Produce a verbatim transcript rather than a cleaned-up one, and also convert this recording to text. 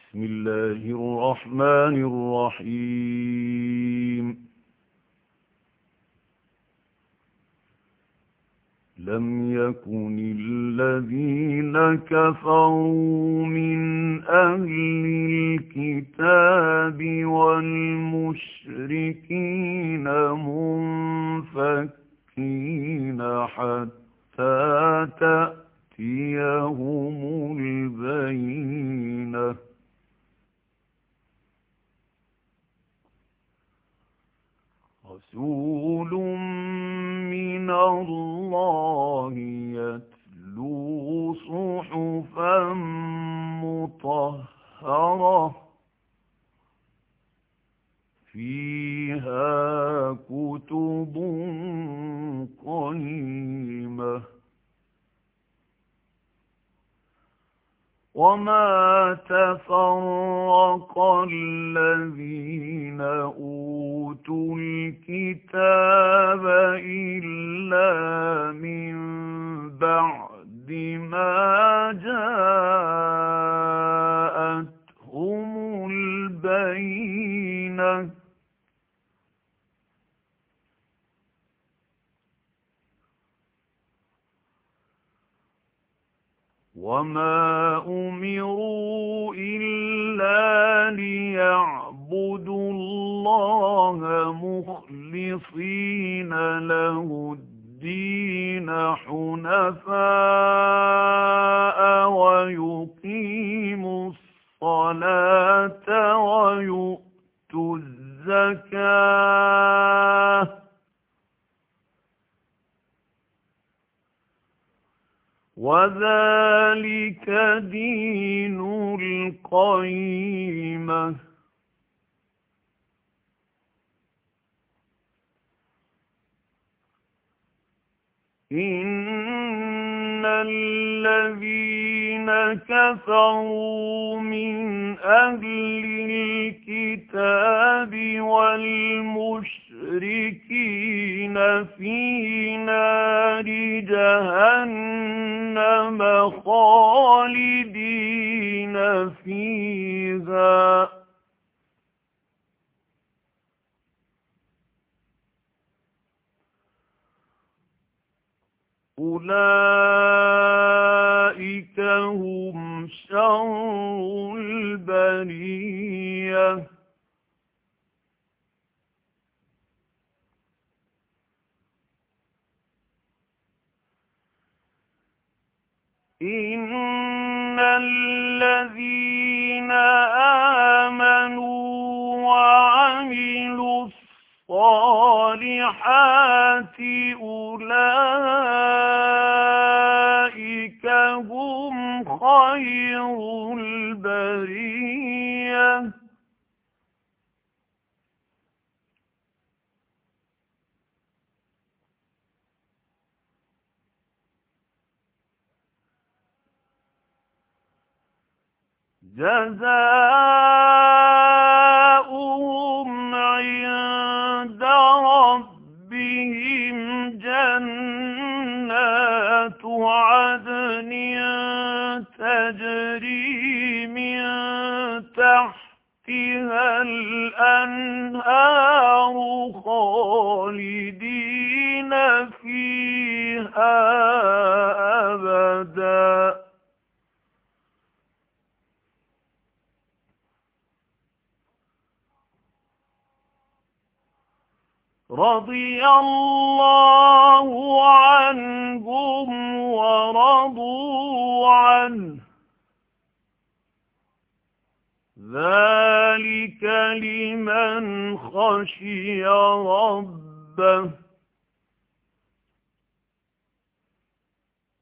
بسم الله الرحمن الرحيم. لم يكن الذين كفروا من أهل الكتاب والمشركين منفكين حتى تأتيهم البينة. رسول من الله يتلو صحفا مطهرة فيها كتب قيمة. وما تفرق الذين أوتوا الكتاب إلا من بعد ما جاءتهم البينة. وما أمروا إلا ليعبدوا الله مخلصين له الدين حنفاء ويقيموا الصلاة ويؤتوا الزكاة وذلك دين القيمة. إن الذين كفروا من أهل الكتاب والمشركين في نار جهنم خالدين فيها أولئك هم شر البرية. إن الذين آمنوا وعملوا الصالحات أولئك هم خير البرية. جزاؤهم عند ربهم جنات عدن تجري من تحتها الأنهار خالدين فيها أبدا. رضي الله عنهم ورضوا عنه ذلك لمن خشي ربه.